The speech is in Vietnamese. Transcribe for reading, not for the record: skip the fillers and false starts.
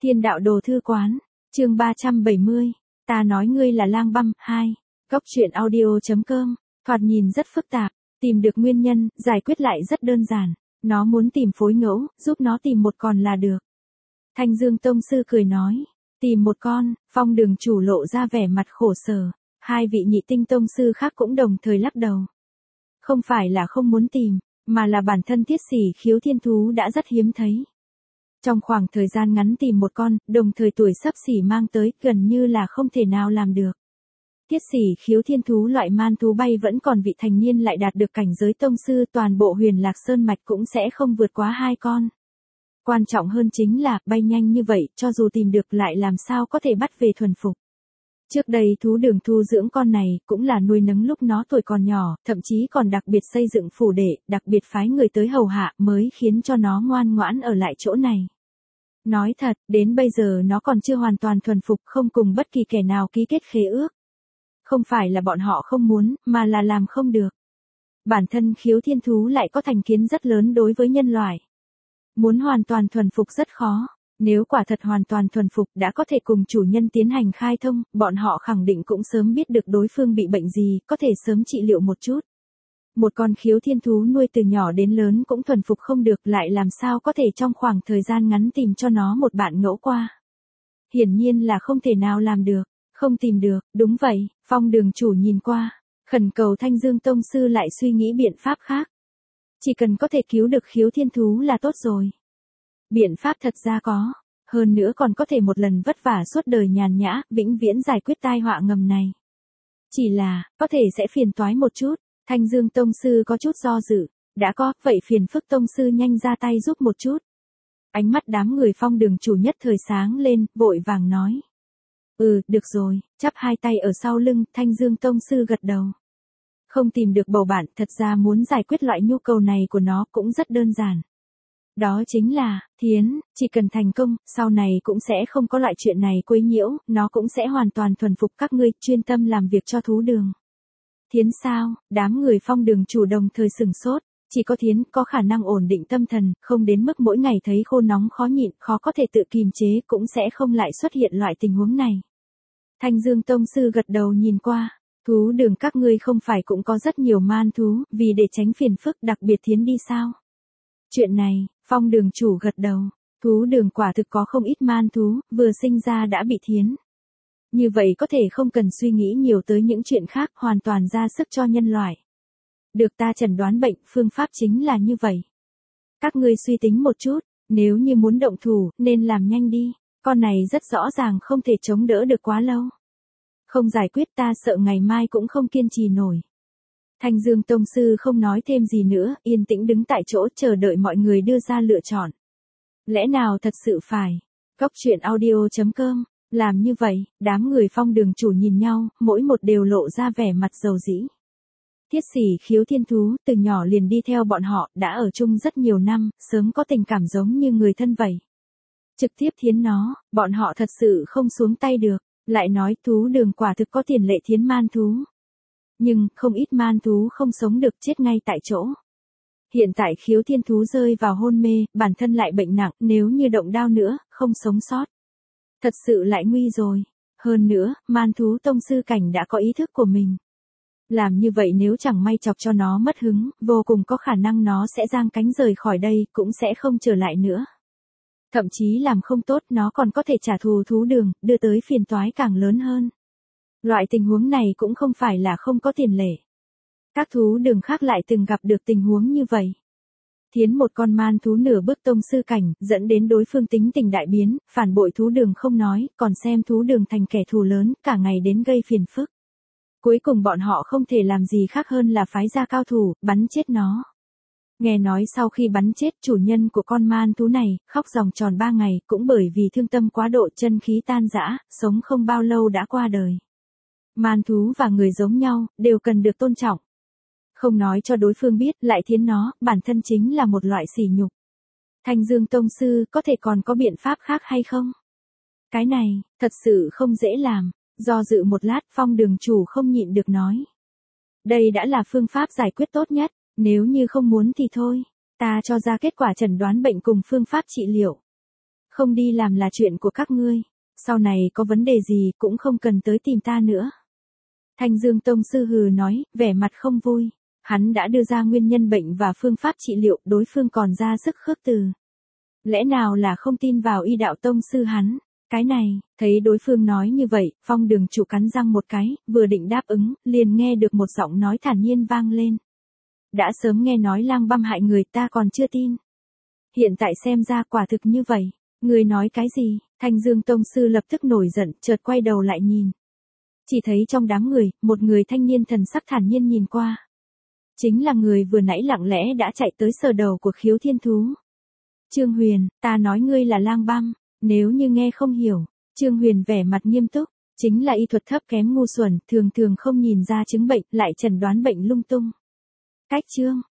Thiên đạo đồ thư quán, chương 370, ta nói ngươi là lang băm, 2, góc truyện audio.com, thoạt nhìn rất phức tạp, tìm được nguyên nhân, giải quyết lại rất đơn giản, nó muốn tìm phối ngẫu, giúp nó tìm một con là được. Thanh Dương Tông Sư cười nói, tìm một con, Phong Đường chủ lộ ra vẻ mặt khổ sở, hai vị nhị tinh tông sư khác cũng đồng thời lắc đầu. Không phải là không muốn tìm, mà là bản thân Thiết Sỉ Khiếu Thiên Thú đã rất hiếm thấy. Trong khoảng thời gian ngắn tìm một con, đồng thời tuổi sắp xỉ mang tới, gần như là không thể nào làm được. Thiết Sỉ Khiếu Thiên Thú loại man thú bay vẫn còn vị thành niên lại đạt được cảnh giới tông sư, toàn bộ Huyền Lạc Sơn mạch cũng sẽ không vượt quá 2 con. Quan trọng hơn chính là, bay nhanh như vậy, cho dù tìm được lại làm sao có thể bắt về thuần phục. Trước đây thú đường thu dưỡng con này, cũng là nuôi nấng lúc nó tuổi còn nhỏ, thậm chí còn đặc biệt xây dựng phủ đệ, đặc biệt phái người tới hầu hạ mới khiến cho nó ngoan ngoãn ở lại chỗ này. Nói thật, đến bây giờ nó còn chưa hoàn toàn thuần phục, không cùng bất kỳ kẻ nào ký kết khế ước. Không phải là bọn họ không muốn, mà là làm không được. Bản thân Khiếu Thiên Thú lại có thành kiến rất lớn đối với nhân loại. Muốn hoàn toàn thuần phục rất khó. Nếu quả thật hoàn toàn thuần phục đã có thể cùng chủ nhân tiến hành khai thông, bọn họ khẳng định cũng sớm biết được đối phương bị bệnh gì, có thể sớm trị liệu một chút. Một con Khiếu Thiên Thú nuôi từ nhỏ đến lớn cũng thuần phục không được, lại làm sao có thể trong khoảng thời gian ngắn tìm cho nó một bạn ngẫu qua. Hiển nhiên là không thể nào làm được, không tìm được, đúng vậy, Phong Đường chủ nhìn qua, khẩn cầu Thanh Dương Tông Sư lại suy nghĩ biện pháp khác. Chỉ cần có thể cứu được Khiếu Thiên Thú là tốt rồi. Biện pháp thật ra có, hơn nữa còn có thể một lần vất vả suốt đời nhàn nhã, vĩnh viễn giải quyết tai họa ngầm này. Chỉ là, có thể sẽ phiền toái một chút, Thanh Dương Tông Sư có chút do dự, đã có, vậy phiền phức Tông Sư nhanh ra tay giúp một chút. Ánh mắt đám người Phong Đường chủ nhất thời sáng lên, vội vàng nói. Được rồi, chắp hai tay ở sau lưng, Thanh Dương Tông Sư gật đầu. Không tìm được bầu bạn, thật ra muốn giải quyết loại nhu cầu này của nó cũng rất đơn giản. Đó chính là, thiến, chỉ cần thành công, sau này cũng sẽ không có loại chuyện này quấy nhiễu, nó cũng sẽ hoàn toàn thuần phục các ngươi, chuyên tâm làm việc cho thú đường. Thiến sao, đám người Phong Đường chủ đồng thời sửng sốt, chỉ có thiến có khả năng ổn định tâm thần, không đến mức mỗi ngày thấy khô nóng khó nhịn, khó có thể tự kìm chế, cũng sẽ không lại xuất hiện loại tình huống này. Thanh Dương Tông Sư gật đầu nhìn qua, thú đường các ngươi không phải cũng có rất nhiều man thú, vì để tránh phiền phức đặc biệt thiến đi sao? Chuyện này, Phong Đường chủ gật đầu, thú đường quả thực có không ít man thú, vừa sinh ra đã bị thiến. Như vậy có thể không cần suy nghĩ nhiều tới những chuyện khác, hoàn toàn ra sức cho nhân loại. Được ta chẩn đoán bệnh, phương pháp chính là như vậy. Các ngươi suy tính một chút, nếu như muốn động thủ, nên làm nhanh đi, con này rất rõ ràng không thể chống đỡ được quá lâu. Không giải quyết ta sợ ngày mai cũng không kiên trì nổi. Thanh Dương Tông Sư không nói thêm gì nữa, yên tĩnh đứng tại chỗ chờ đợi mọi người đưa ra lựa chọn. Lẽ nào thật sự phải? Góc truyện audio.com, làm như vậy, đám người Phong Đường chủ nhìn nhau, mỗi một đều lộ ra vẻ mặt dầu dĩ. Thiết Sỉ Khiếu Thiên Thú, từ nhỏ liền đi theo bọn họ, đã ở chung rất nhiều năm, sớm có tình cảm giống như người thân vậy. Trực tiếp thiến nó, bọn họ thật sự không xuống tay được, lại nói thú đường quả thực có tiền lệ thiến man thú. Nhưng, không ít man thú không sống được, chết ngay tại chỗ. Hiện tại Khiếu Thiên Thú rơi vào hôn mê, bản thân lại bệnh nặng, nếu như động đao nữa, không sống sót. Thật sự lại nguy rồi. Hơn nữa, man thú tông sư cảnh đã có ý thức của mình. Làm như vậy nếu chẳng may chọc cho nó mất hứng, vô cùng có khả năng nó sẽ giang cánh rời khỏi đây, cũng sẽ không trở lại nữa. Thậm chí làm không tốt nó còn có thể trả thù thú đường, đưa tới phiền toái càng lớn hơn. Loại tình huống này cũng không phải là không có tiền lệ. Các thú đường khác lại từng gặp được tình huống như vậy. Thiến một con man thú nửa bước tông sư cảnh, dẫn đến đối phương tính tình đại biến, phản bội thú đường không nói, còn xem thú đường thành kẻ thù lớn, cả ngày đến gây phiền phức. Cuối cùng bọn họ không thể làm gì khác hơn là phái ra cao thủ, bắn chết nó. Nghe nói sau khi bắn chết chủ nhân của con man thú này, khóc ròng tròn 3 ngày, cũng bởi vì thương tâm quá độ chân khí tan rã, sống không bao lâu đã qua đời. Man thú và người giống nhau, đều cần được tôn trọng. Không nói cho đối phương biết, lại thiến nó, bản thân chính là một loại sỉ nhục. Thanh Dương Tông Sư, có thể còn có biện pháp khác hay không? Cái này, thật sự không dễ làm. Do dự một lát, Phong Đường chủ không nhịn được nói. Đây đã là phương pháp giải quyết tốt nhất, nếu như không muốn thì thôi. Ta cho ra kết quả chẩn đoán bệnh cùng phương pháp trị liệu. Không đi làm là chuyện của các ngươi. Sau này có vấn đề gì cũng không cần tới tìm ta nữa. Thanh Dương Tông sư hừ nói, vẻ mặt không vui. Hắn đã đưa ra nguyên nhân bệnh và phương pháp trị liệu, đối phương còn ra sức khước từ. Lẽ nào là không tin vào y đạo tông sư hắn? Cái này, thấy đối phương nói như vậy, Phong Đường chủ cắn răng một cái, vừa định đáp ứng, liền nghe được một giọng nói thản nhiên vang lên. Đã sớm nghe nói Lang Băm hại người, ta còn chưa tin. Hiện tại xem ra quả thực như vậy. Người nói cái gì? Thanh Dương Tông sư lập tức nổi giận, chợt quay đầu lại nhìn. Chỉ thấy trong đám người, một người thanh niên thần sắc thản nhiên nhìn qua. Chính là người vừa nãy lặng lẽ đã chạy tới sờ đầu của Khiếu Thiên Thú. Trương Huyền, ta nói ngươi là Lang Băm, nếu như nghe không hiểu. Trương Huyền vẻ mặt nghiêm túc, chính là y thuật thấp kém ngu xuẩn, thường thường không nhìn ra chứng bệnh, lại chẩn đoán bệnh lung tung. Cách Trương,